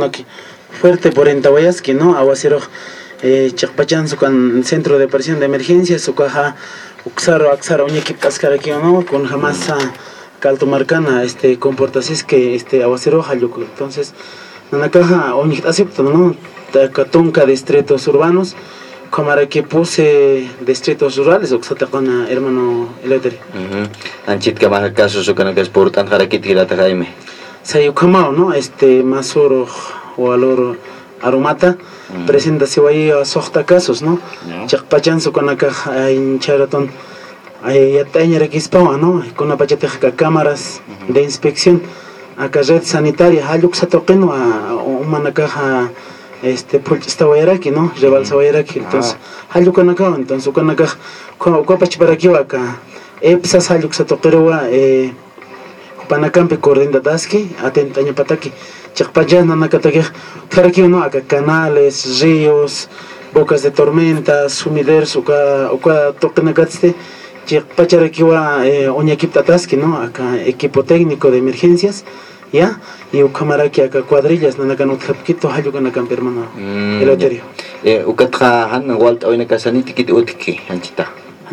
que fuerte por Entahuayaski, ¿no? Aguacero Chakpachan su con centro de operación de emergencia, su caja Uxaro, Axaro, Uñequip Cascaraqui, ¿no? Con jamás Caltomarcana, comportasis que Aguacero Hayuco. Entonces, en la caja Uñequip acepto, ¿no? Catunca distritos urbanos, como ahora que puse distritos rurales, Uxata con hermano Eleuterio. Anchit que más casos o que no que es por tan jaraquiti la Jaime. Sayukamao, ¿no? Masoro o aloro aromata presenta si vaya a sohta casos, ¿no? Chakpachanzo con acá en Charatón ya teñera que ispawa, ¿no? Con la pachateja cámaras de inspección acá red sanitaria haluk satoqeno a una caja está guayaraki, ¿no? Rebalsa guayaraki, entonces haluk con acá, entonces con acá cuapach para aquí acá epsas haluk satoqeroa Panacampe coordinataski, atentaña pataki, chakpayana nakataki, claraki uno acá canales, ríos, bocas de tormentas, sumideros, uka tokenagaste, chakpacharakiwa oñakiptataski, ¿no? Acá equipo técnico de emergencias, ¿ya? Y ukamaraki acá cuadrillas, nanakan utkapkito, hayukanacampe hermano, Eleuterio. Ukatja han walt oina kasaniti kit utki, anchita.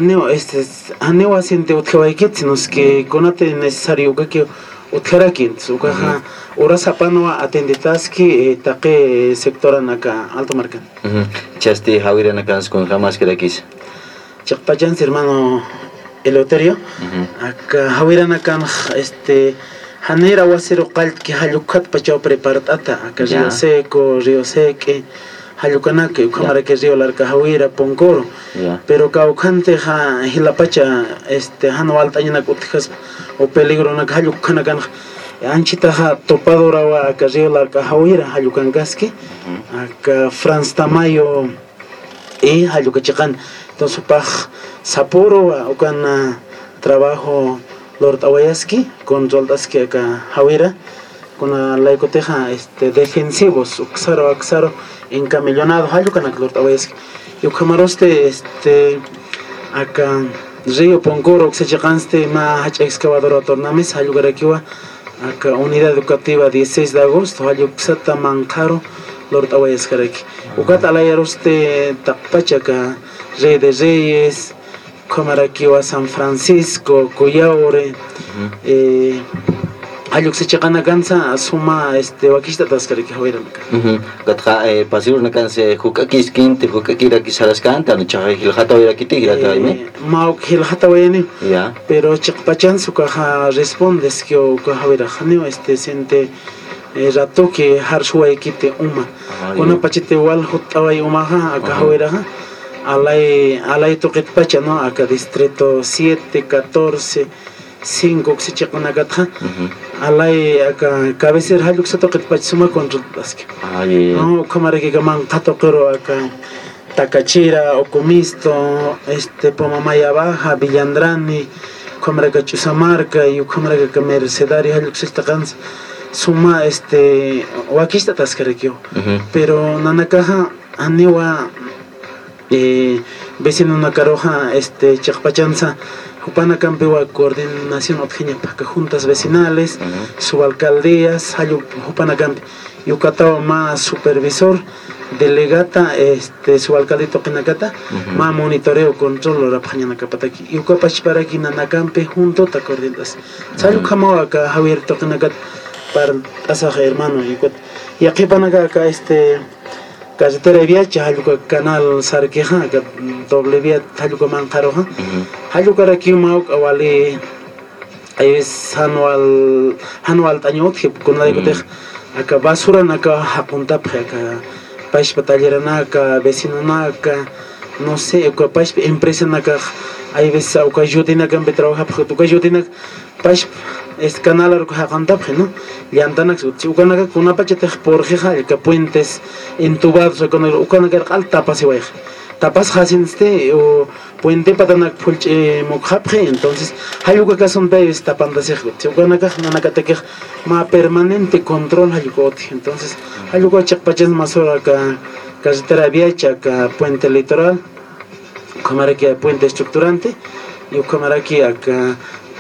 Aneo asiente utkawaikit, sino que conate necesario que utkaraki, ukaja ora sapanoa atendetaski taque sector anaka alto marcan. Chasti Javier Nakans con jamás que rakis. Chakpachan hermano Eleuterio, acá Javier Nakan Hanera wasero qalt que halukat pachao preparatata, acá río seco, río seque. Hayukanake, cámara que río larga Javiera Poncoro, pero caucante hilapacha hano altañana kutijas o peligro na hayukanakan anchita topadora acá río larga Javiera hayukangaski acá Franz Tamayo y hayukachakan entonces paj saporo o can trabajo Lord Awayaski con Roldaski acá Javiera con la ecoteja defensivos uxaro axaro encamellonado hayukanak Lord Awayaski y ukamaroste acá río Poncoro que se llegaste ma hacha excavadora tornames hayugarakiwa acá unidad educativa 16 de agosto hayuksata mancaro Lord Awayaski ukata alayaroste tapachaka Rey de Reyes Comarakiwa San Francisco Cuyaure Ayuk se chakana gansa suma wakista taskari que hoira katja pasir na kanse hukaki skinte hukaki ra kisaras kanta no chaga hilhata hoira kiti grata ime mau hilhata wayni pero chakpachan suka respondes que o hoira hanio sente rato que harshua kite uma kuna pachite wal hutawai uma ha aka hoira alai toqet pacha no aka distrito 7 14 5 que se chakana gatha alay acá cabecera haluk sa toqet pachsuma control task no kamara que gaman tatokero acá Takachira Ocomisto Pomamaya Baja Villandrani kamara que Chusamarca y kamara que Mercedari haluk se taqans suma wakista taskarikio pero nanakaja aniwa vecino nakaroja chakpachanza Jupana Campewa coordinación objeña para juntas vecinales, subalcaldías, Jupana Campe, Yucatao más supervisor, delegata, subalcaldito Penacata, más monitoreo, control, la pañana capataki, Yucapach para aquí Nanacampe junto ta coordinas. Salud Kamawaka, Javier Tokenacat para Asaja hermano, y aquí Panaca acá carretera de viaje, haluka canal Sarqueja, doble vía, haluka Mancaroja, haluka Rakiumauk, awali, es anual tañot, que con la de acá basura, acá Hapuntap, acá Paish Batallerana, acá vecino, acá no sé, acá Paish empresa, acá hay veces, acá Jutina, acá trabaja, porque tu Jutina, Paish canal arco Hapuntap, ¿no? Yantanak ukanaga kuna pachete por jeja que puentes entubados con ukanaga alta pasi way tapas hasinste o puente patanak pulche mokapre entonces hayuka kason pe tapanda se ukanaga nanakate que ma permanente control hayuka entonces hayuka chakpachas masora ka carretera vieja ka puente litoral como que puente estructurante y como que acá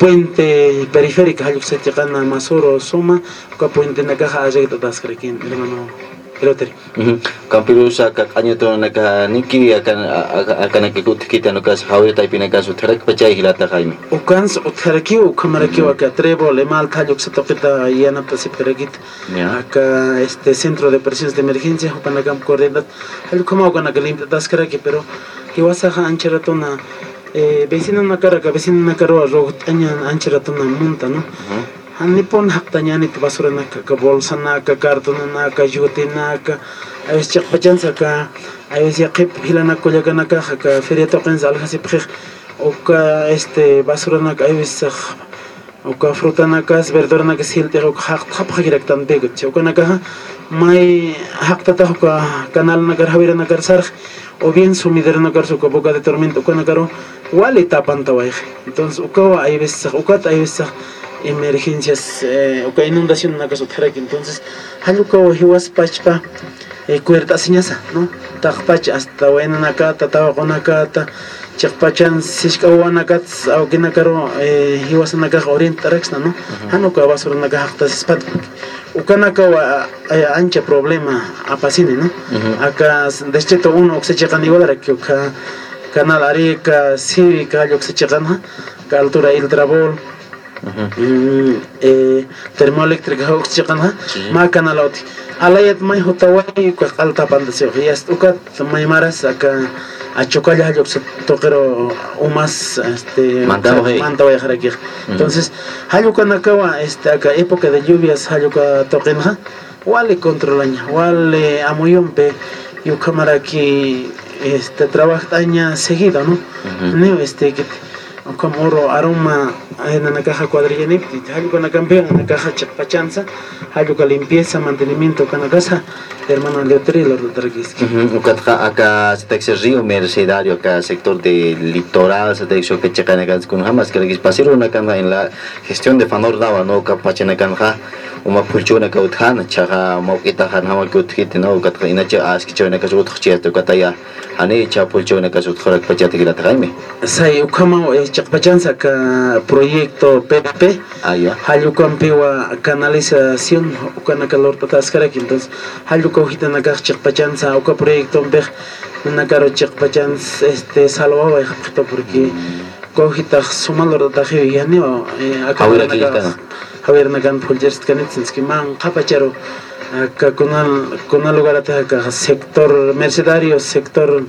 puente periférica haluk se chaqana Masuro Suma uka puente nakaja ajayta taskrakin hermano Eleuterio. Campirusa año to naka niki akan kita no kas hawir taipina kas utharak pachai hilata Jaime. Ukans utharaki ukamaraki waka trevo le mal haluk se toquita yana pasiperagit. Acá centro de operaciones de emergencia upanakam corriendo haluk kama ukana limpia taskraki pero kiwasaja ancharatona vecina na karo rogot añan ancharatona monta no. Nipon haktaña ni basura naka bolsa naka cartón naka yuti naka a veces chakpachansa ka a veces yaqip hilana kollaga naka ka feria toqens alhasi prej oka basura naka a veces oka fruta naka verdura naka silte oka haq hagirak tan begut oka naka mai haktata oka canal naka havira naka sarj o bien sumidero naka su boca de tormenta oka naka wali tapan tawai entonces oka a veces emergencias o inundación na caso terek entonces haluko hiwas pachpa cuerda señasa no taqpach hasta buena nakata tawa konakata chaqpachan sishkawanaka au kinakaro hiwas naka orienta rexna no hanuka basura naka haqta spat ukanaka wa ancha problema apasini no acá desde uno se checan igual que canal arica cívica yo se checan ka altura el trabol termoeléctrica oxygen ma canaloti alayat mai hotawai ko alta pandasio yas ukat mai maras acá a chocalla yo toquero umas mantawai haraki entonces hayuka nakawa acá época de lluvias hayuka toqenha wale controlaña wale amuyompe yo cámara que trabajaña seguido no no que como oro aroma en la caja cuadrilla algo en la campeona en la caja chapachanza algo que limpieza mantenimiento con la casa hermano Eleuterio acá se te río mercedario acá sector de litoral se te dice que checan acá con jamás que les pasar una cama en la gestión de fanor daba no capachana canja uma pulchona ka uthana chaga mauqita han hama ku uthit no ka ina cha as ki chona ka su uthchi to ka taya ane cha pulchona ka su khorak pachati gira taime sai ukama chaqpachansa ka proyecto PPP halu kampiwa canalización ukana calor taskara entonces halu ko hitana ka chaqpachansa uka proyecto be na karo chaqpachans salwa esto porque ko hita sumalor ta yani acá haber nagan project kanitsinski man kapacharo con lugar ata sector mercedario sector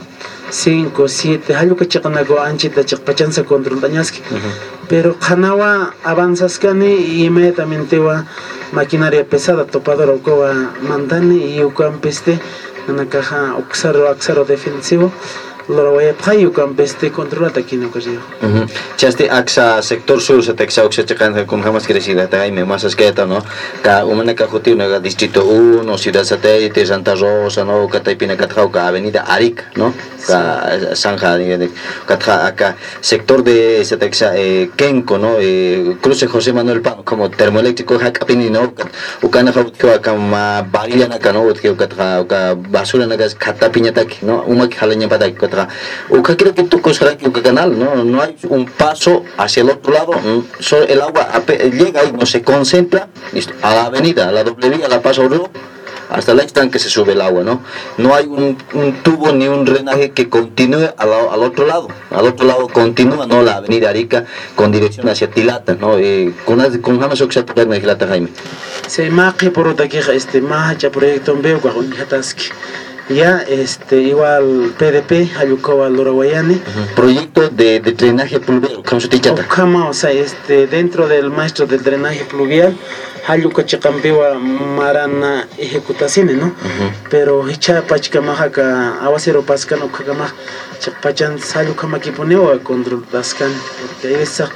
5 7 halu ka chaqnago anchita chaqpachansa control dañaski pero khanawa avanzas kani inmediatamente wa maquinaria pesada topadora ko mandani y ukampeste na caja oxaro defensivo lo voy a pagar con este control aquí no casi. Chaste axa sector sur se te exa oxechecan con jamás crecida ta me más asqueta no ka umana ka joti una distrito 1 ciudad satélite Santa Rosa no ka taipina ka ka avenida Arica no ka Sanja de ka acá sector de se te exa Kenco no cruce José Manuel Pan como termoeléctrico ha kapini no ukana ka ma barilla na ka no ka basura na ka khata piñata no uma ki halanya pada o que creo que tú cosas que canal no hay un paso hacia el otro lado solo el agua llega y no se concentra a la avenida a la doble vía la pasa oro hasta el estanque se sube el agua no hay un tubo ni un drenaje que continúe al otro lado continúa no la avenida Arica con dirección hacia Tilata no con jamás oxatar me Tilata Jaime se maqui por otra que macha proyecto veo con hataski ya igual PDP Hayukawa Lorawayane proyecto de drenaje pluvial ¿cómo se dice? O sea dentro del maestro del drenaje pluvial Hayuka Chacampewa Marana ejecutación no pero hicha pachkamaja ka awasero pascano kagama chapachan Hayuka makiponeo control daskan porque esa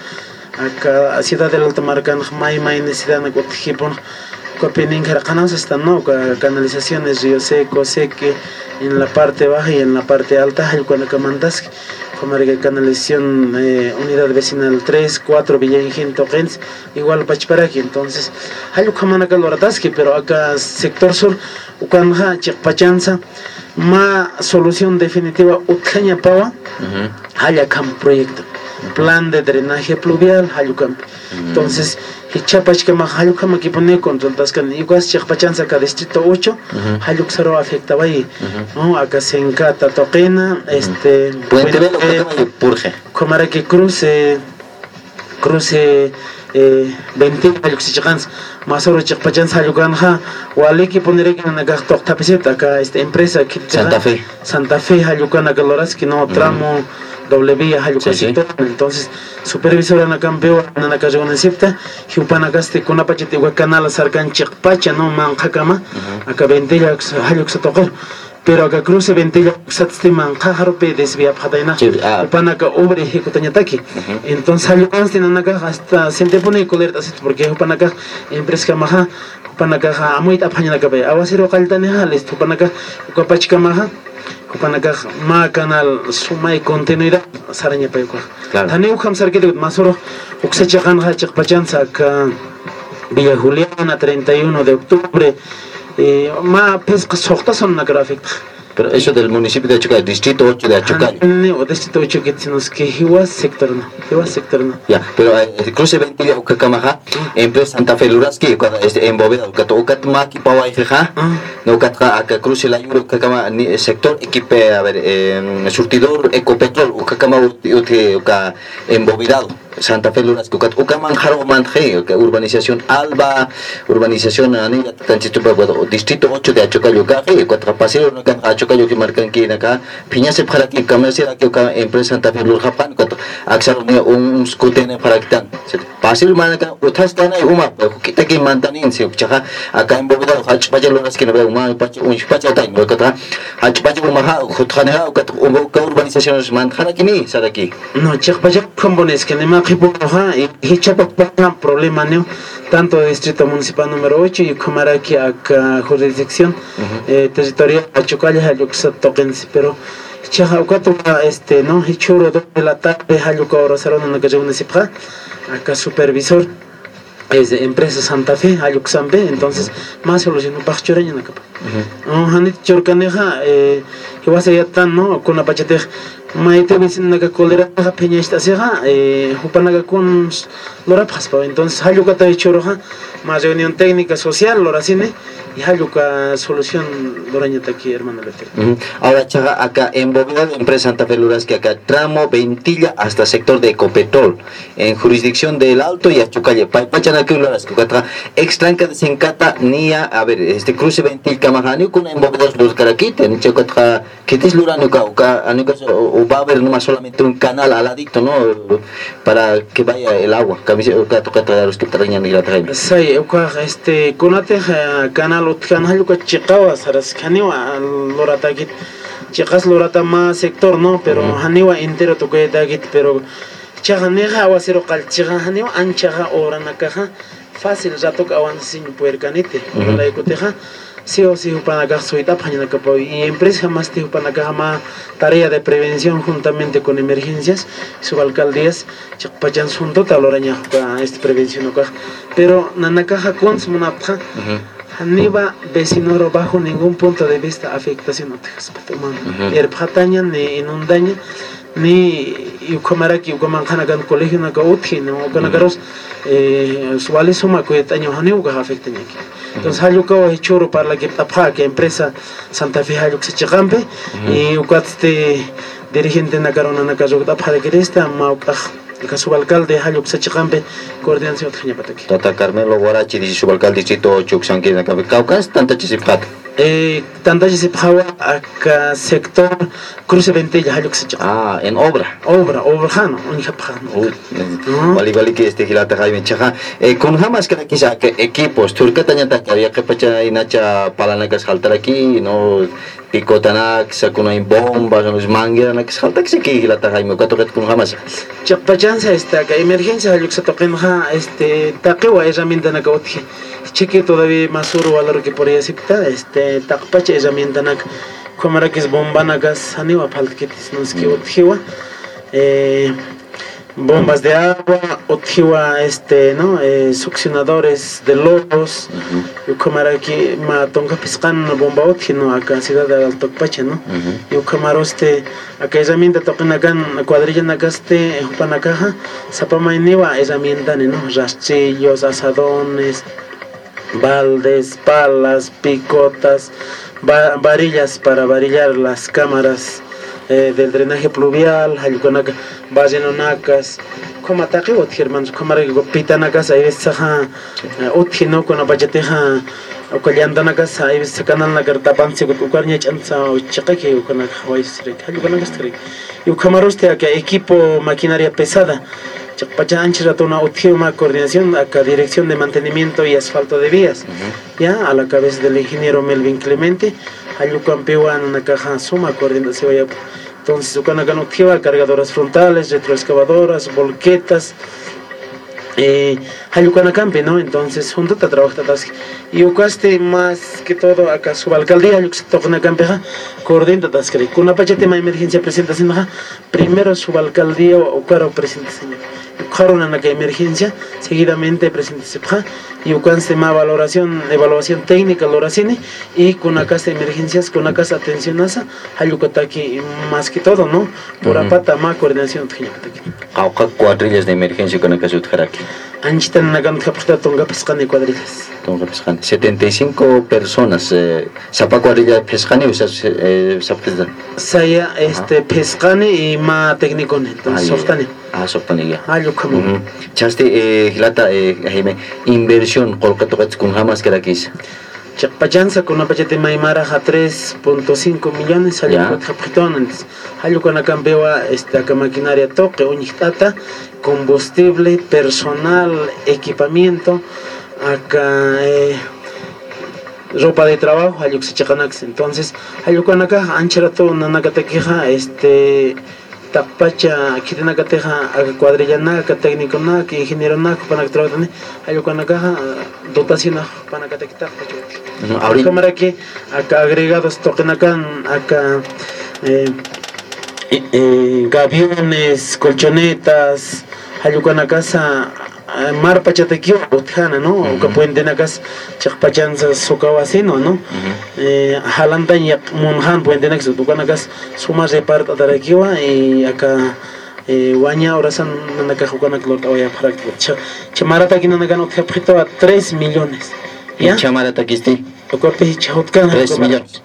acá ciudad del Alto Marcan mai necesidad de cotijipon Copening Carcanas están no canalizaciones río seco seque en la parte baja y en la parte alta hay cuando camandas como canalización unidad vecinal 3 4 Villaingén Toquens igual Pachparaki entonces hay camana calorataski pero acá sector sur ukanja chapachanza ma solución definitiva utkaña pawa haya cam proyecto plan de drenaje pluvial hayucampi. Entonces hichapachkama hayucama que pone consultas can iguas chapachanza acá distrito 8 hayuxaro afectaba ahí, ¿no? Acá se encata toquena Puente Velo purge. Comara que cruce 20 hayuxichans masoro chapachanza hayucanja waleki poner que na gastó tapeceta acá empresa que Santa Fe hayucana galoras que no tramo doble vía hayucasito. Entonces supervisora na campeón na calle una cipta hiupana gaste con apachete canal sarcan chikpacha no manjakama acá ventilla hayuxatoqer pero acá cruce ventilla satstima qaharope desvía pataina upana acá obre ejecutañataki. Entonces hayucans tienen acá hasta se pone colerta porque upana acá empresa maja upana acá amuita apañana acá awasiro qaltane hales upana acá ukapachka maja Kupanaka ma canal sumay continuidad saraña payko. Tani ukam sarkete masoro uksachakan hachak pachansa ka Villa Juliana 31 de octubre ma pesca soxta son na gráfica. Pero eso del municipio de Achucayo, distrito 8 de Achucayo. O distrito 8 que tenemos que hiwa sector no. Ya, pero cruce ventilla ukakamaja empresa Santa Fe Luraski en Bóveda ukat maki pawa ija. No ukat acá cruce la yuro ukakama sector equipe a ver surtidor Ecopetrol ukakama uka embovidado. Santa Fe Luraski ukaman jaro manje urbanización Alba, urbanización Anilla Tanchito distrito 8 de Achucayo caje cuatro paseo no kan Achucayo que marcan que acá piña se para que comercial que empresa Santa Fe Lurapan cuatro aksar un scooter para que tan paseo manaka utas tan uma kita que mantanin se chaja acá en Bogotá hachpacha Luraski no veo uma pacha tan no kata hachpacha uma khutkhana urbanizaciones manjana kini saraki no chachpacha compones que nema problema ¿no? Tanto de distrito municipal número 8 y como aquí a jurisdicción territorial Achucayo Hayuxatoquense, pero Chajaucato no Hichuro de la tarde Hayuca Rosaron en la calle municipal acá supervisor es de empresa Santa Fe Hayuxambe, entonces más solución Pachuraña en la capa Hanit Chorcaneja que va a ser tan no con la pachete maite vecina naga colera peña esta seja hupanaga con lora paspa entonces hayuka ta choroja más reunión técnica social lora cine y hayuka solución loraña aquí hermano Leter. Ahora chaga acá en Bóveda de empresa Santa Fe Luraski acá tramo Ventilla hasta sector de Ecopetrol en jurisdicción del Alto y Achucayo pachana que Luraski cuatra extranca desencata nia a ver cruce Ventilla camajani con en Bóveda los caraquite en chocatra que te lurano ka anuka o va a haber nomás solamente un canal al ladito, ¿no? Para que vaya el agua. Camiseta toca traer los que traen y la traen. Sí, conate canal otkan que chicawa saras caniwa lorata git chicas lorata más sector, ¿no? Pero haniwa entero toca dagit, pero chajaneja awasiro calchiga haniwa anchaja ora nakaja fácil ya toca avanzar sin poder canite. La ecoteja sí o sí upanaga soita pañana capa y empresa más te upanaga ma tarea de prevención juntamente con emergencias subalcaldías chapachan sunto taloraña prevención acá pero nanakaja con smunapja Haniba vecino bajo ningún punto de vista afectación pataña ni inundaña ni yukamaraki yukamanjanagan colegio naga uthi no kanagaros suale suma coetaño haniu ga afectaña aquí. Entonces hayuka choro para la que tapa que empresa Santa Fe hayuk se chigambe y ukaste dirigente nagarona nagajo tapa de cresta mauka el subalcalde hayuk se chigambe coordinación tjña pataki. Tata Carmelo Guarachi di subalcalde distrito Chuxanque na Caucas tanta chisiphat. Tanta chisiphawa acá sector cruce ventilla hayuk se chigambe. En obra jano unjapjano. Vali que gilata Jaime Chaja con jamás que quizá que equipos turcataña ta había que pacha inacha palanakas haltar aquí no picotanak sakuna in bombas nos manguera na que halta que se gilata Jaime ka toket con jamás chapachanza que emergencia hayuk se toquen taqiwa herramienta na kautji cheque todavía más uro valor que por acepta taqpacha herramienta na como que es bomba na gas aniwa palketis nos que utjiwa bombas de agua, otjiwa ¿no? Succionadores de lodos, yo como aquí ma tonga pescan bomba otji no acá ciudad de Alto Pache, ¿no? Yo como acá herramienta tocan cuadrilla nagaste panacaja, zapama iniwa herramienta no rastrillos, asadones, baldes, palas, picotas, varillas para varillar las cámaras del drenaje pluvial, hayukanaka, vayenonacas, como ataque o hermanos, como pitanacas, ahí ves utino con la bajateja, o callandanacas, ahí ves canal la cartapan, se cucarnia chanza o chaque, o con la hawaii street, hayukanacas, y camaroste a que equipo maquinaria pesada. Chakpachanchi ratona utioma coordinación acá dirección de mantenimiento y asfalto de vías, ya a la cabeza del ingeniero Melvin Clemente, ayucampeón una caja suma coordinación ya. Entonces ucanagan utioma cargadoras frontales, retroexcavadoras, volquetas, ayucanacampe, ¿no? Entonces junto a trabajar y ucaste más que todo acá su alcaldía ayucanacampeja coordina tascari con una tema de emergencia presentación primero su alcaldía o caro presentación una emergencia, seguidamente presidente Sepja y ucanse más evaluación técnica, loracine y con una casa de emergencias, con una casa de atención asa, hayucataki más que todo, ¿no? Por apata más coordinación. ¿Auca cuadrillas de emergencia con la casa de Jaraki? Anchitan nagan capta tonga pescane cuadrillas. Tonga pescane. 75 personas. ¿Sapa cuadrilla pescane o sapesda? Saya pescane y más técnico, entonces softane. Softane ya. Ayucamo. Chaste hilata inversión colcatocat con jamás que la quise. Chakpachanza con una pachete maimara a 3.5 millones salió capitones. Hayo con la campeoa acá maquinaria toque, unitata, combustible, personal, equipamiento, acá ropa de trabajo, hayo que se chacanax. Entonces, hayo con acá ancherato nanakatequeja tapacha kitinacateja cuadrilla naca técnico naca ingeniero naca para que trabajen hayo con acá dotación para que te quitar ahorita cámara que acá agregados toquen acá gaviones, colchonetas, hayucan casa mar pachatequio utjana, ¿no? O que pueden tener acá chakpachanza socavacino, ¿no? Jalantan y monjan pueden tener que tocan acá suma reparta taraquiwa y acá waña ahora san naka jucana que lo vaya para que chamarata aquí no gano que a 3 millones. ¿Ya? Chamarata aquí está. O que pe chahutkan 3 millones.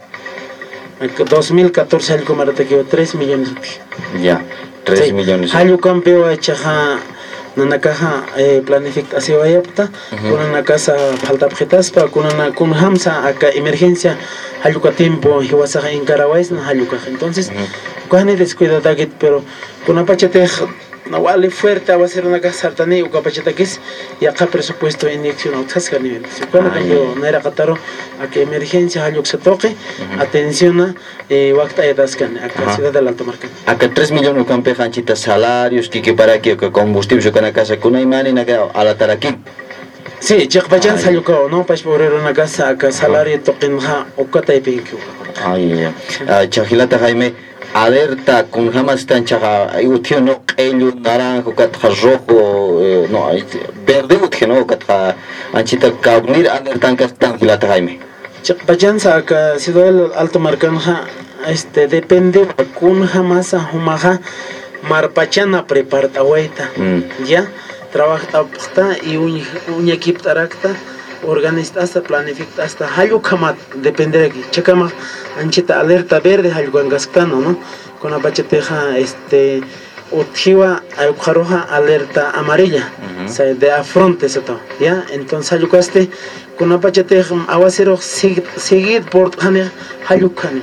2014 algo marata que 3 millones. Ya, 3 millones. Hayu campeo echaja nana caja planificación ayapta con una casa falta objetas para con una con hamsa acá emergencia hayuca tiempo hiwasa en Caraguay na hayuca entonces cuando descuida target pero con una pachete no vale fuerte va a ser una casa artane o capacheta que es y acá presupuesto inyección autasca nivel se cuando yo no era cataro a que emergencia hayuca se toque atención a wakta etascan acá ciudad del Alto Marcan acá 3 millones campe hanchita salarios que para que combustible con la casa con una imani na a la taraki sí chakpachan hayuca no pas por una casa acá salario toquen ha o kata ipinki ay chajilata Jaime alerta con jamás tan chaga utio no ello naranjo catja rojo no verde utio no catja anchita caunir alerta que tan hilata Jaime chakpachanza acá ciudad del Alto Marcan depende con jamás a humaja marpachana preparta hueita ya trabaja y un equipo tarakta organista hasta planifica hasta hayo kama depende de aquí chakama anchita alerta verde hayo gangascano no con la bacheteja utjiwa ayukaroja alerta amarilla de afronte eso ya entonces hayo caste con la bacheteja aguacero seguir por hayo kane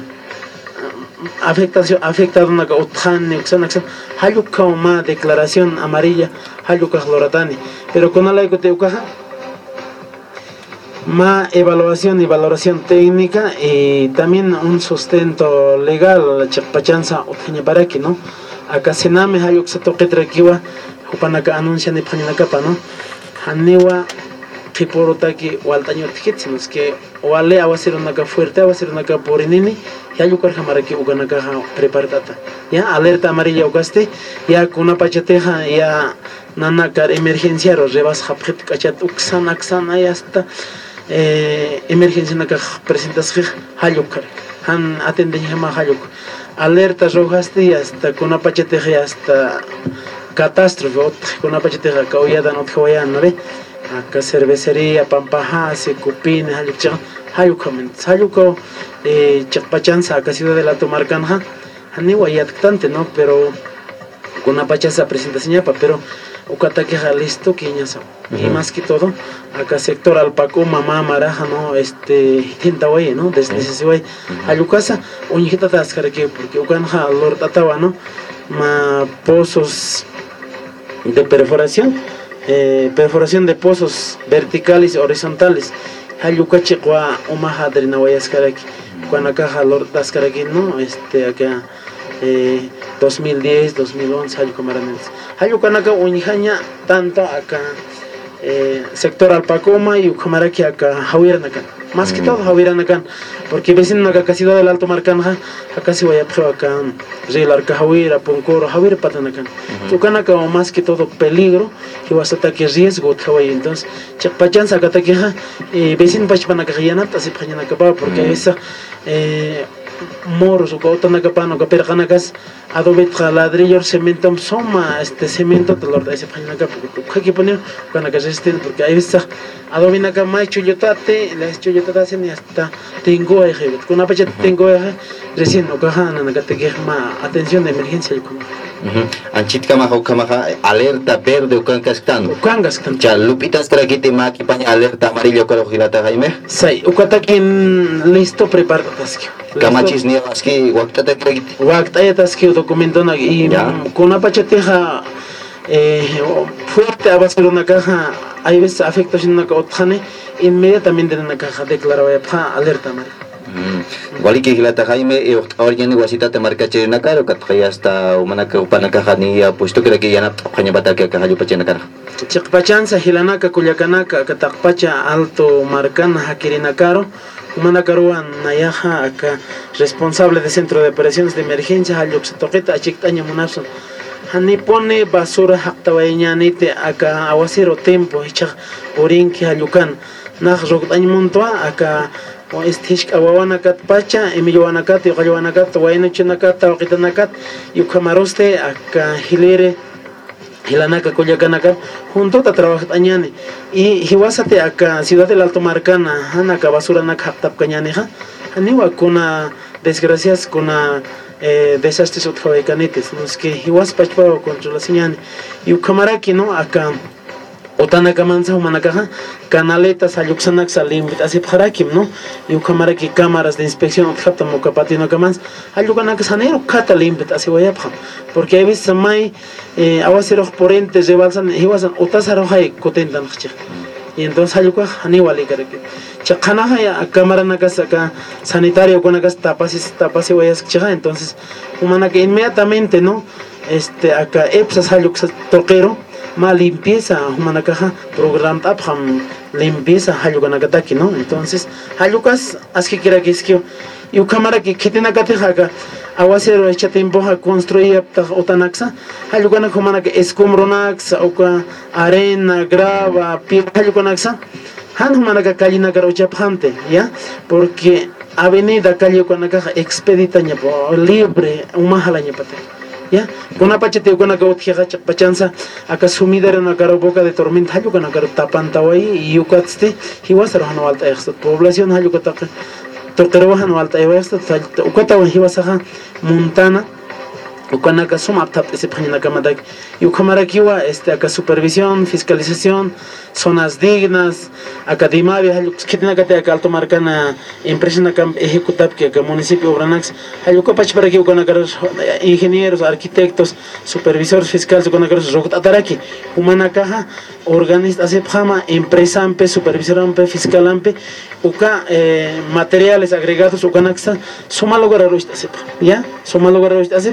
afectado una utjane hayo kama declaración amarilla hayo kahloratani pero con la te ukaja más evaluación y valoración técnica y también un sustento legal la chapachanza otjeña para que no acá sename hayo que se toque traquiwa jupanaka anuncia ni panina capa no haniwa Kiporotaki Waltaño sino es que Wale va a ser una fuerte, va a ser una porinini, ya yo creo que una caja preparada. Ya alerta amarilla ugaste, ya con una pachateja, ya nanakar emergencia, los rebas hapjet cachat uxan axan, ahí hasta emergencia na caja presentas hayukar, han atenden jama hayuk. Alerta rojaste y hasta con una pachateja, hasta catástrofe, con una pachateja, caullada no te voy a no ve. Acá cervecería, pampaja, secupine, hayuko, chapachanza, acá ciudad de la Tomarcanja, tante, ¿no? Pero con una pachaza presentación, pero Ucataque listo, que y más que todo, acá sector Alpaco, mamá, maraja, ¿no? Tintaway, ¿no? Desde ese way, hayucasa, uñita tascarque, porque Ucanja, Lord Tatawa, ¿no? Pozos de perforación de pozos verticales y horizontales. Hayukachi kwa umahadrina wayaskaraki. Cuando acá jalor daskaraki, ¿no? Acá 2010, 2011 hayukamaranes. Hayukanaka unijaña tanto acá sector Alpacoma y Ucamaraki acá Jawiranakan. Más que todo Jawiranakan, porque vecino acá casi del Alto Marcanja, acá se vaya acá Rilar Jawira, Poncoro, Jawir Patanakan. Ucanaka o más que todo peligro, que vas a ataque riesgo, entonces Chapachanza acá taqueja, vecino Pachpanaka Yanata se pañanaka, porque esa moros o cotonacapano, capercanakas, adobe ladrillo, cemento, soma, cemento, te lo da ese pañanaca, porque hay que poner cuando porque ahí está adobe nacama, chuyotate, las chuyotatas hacen y hasta tengo eje, con una pecha tengo eje, recién no cajana, atención de emergencia. Anchit kamaja alerta verde ukankastan. Ukankastan. Ya lupitas krakiti maki paña alerta amarillo karojilata Jaime. Sí, ukatakin listo preparadas. Kamachis ni aski waktata krakiti. Waktayataski documento y con una pachateja fuerte a ser una caja, hay veces afectación una caotjane, inmediatamente en una caja declarada alerta amarilla. Wali que hilata Jaime y ahora ni wasita te marca chena caro que trae hasta umanaka upanaka jania puesto que ya na paña bataka que hayu pachena cara. Chakpachanza hilanaka kuyakanaka katakpacha alto marcana hakirina caro. Umanakaruan nayaja acá responsable de centro de operaciones de emergencia halyuxatoqueta achiktaña munason. Hani pone basura haptawañanite acá aguacero tempo hicha orinki halyukan. Nach rogtañ montoa acá Awanakat Pacha, Emilioanakat, Yoanakat, Wainachanakat, Tawakitanakat, Yukamaroste, acá Hilere, Hilanaka, Coyacanakat, junto a trabajar añane. Y Hiwasate acá, Ciudad del Alto Marcana, Hanaka, Basura Nakaptap Cañaneja, Aniwa con desgracias con desastres otjawaikanetes, no es que Hiwas Pachpao contra la señal. Yukamaraki, ¿no? Acá. Otanaka mansa humanakaja canaletas ayuxanak salim así parakim no yukamara que cámaras de inspección otjapta mokapatino kamans ayukanak sanero kata limpet así vayapja porque hay veces mai awaseros porentes rebalsan hiwasan otasarojai kotentan y entonces ayuka aniwali kareke chakanaja ya cámara nakas acá sanitario con acá tapasi vayas chaja entonces humanaka inmediatamente no acá epsas ayuxa toquero ma limpieza humanakaja program tapjam limpieza hayukanakataki no entonces hayukas aski kira que es que y cámara que tiene acá aguacero echa tiempo a construir otanaxa hayukana humana que escombronaxa o arena grava piedra hayukanaxa han humana que calle na garocha pante ya porque avenida calle con acá expedita libre umahalaña pate ya con una pachete con una gautija pachanza acá sumida en una boca de tormenta hayo con una tapantawai y yucatste hiwasaro no alta esta población hayo que tortero no alta esta ukatawa hiwasaja montana ukanaka suma tap ese pañana kamadak yukamarakiwa acá supervisión fiscalización zonas dignas academia que tiene acá alto marcana empresa acá ejecutab que acá municipio Obranax hayuko pach para que con acá ingenieros arquitectos supervisores fiscales con acá rotataraki humana caja organista hace pama empresa ampe supervisor ampe fiscal ampe uka materiales agregados ukanaxa suma lugar ya suma lugar hace pam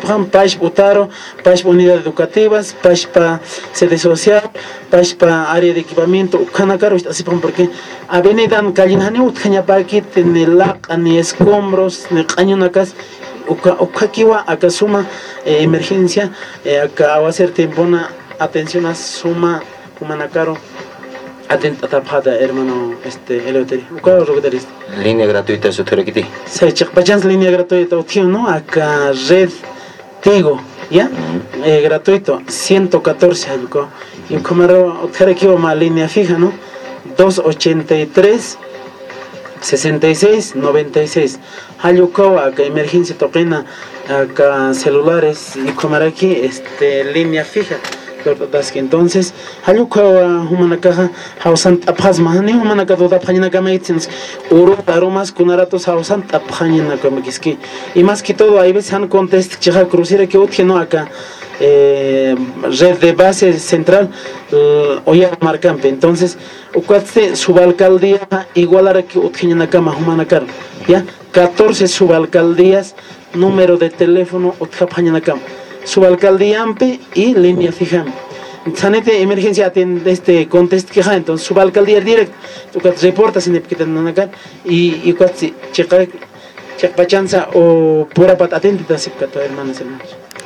PASH Utaro, PASH Unidades Educativas, PASH pa Sede Social, PASH pa Área de Equipamiento, Ukanakaro, así porque avenida Callinhani, Utkañapaki, Tenelac, ni escombros, ni cañonacas, Ukakiwa, acá suma emergencia, acá va a ser tempona, atención a suma, Humanacaro. Atenta tapada hermano Eleuterio. ¿Cuál es lo que te Línea gratuita su terequiti. Se chakpachans línea gratuita tío, ¿no? Acá red Tigo, ¿ya? Gratuito 114 ayuco. Y como terequivo más línea fija, ¿no? 283 66 96. Ayuco acá emergencia toquena acá celulares y como aquí línea fija. Entonces, hayuka humanakaja hausan tapjas mahani humanaka toda pañina kamaitins uru aromas kunaratos hausan tapjañina kamakiski y más que todo hay veces han contest chiha crucera que utgeno acá red de base central oya marcampe. Entonces ucuatse subalcaldía igual a que utgena kama humanakar ya 14 subalcaldías número de teléfono utjapañina kama subalcaldía ampe y línea fija. Sanete emergencia atiende contest queja, entonces subalcaldía directo, tú reportas sin que te dan acá y cuatro checa pachanza o pura pat atente así que hermanos.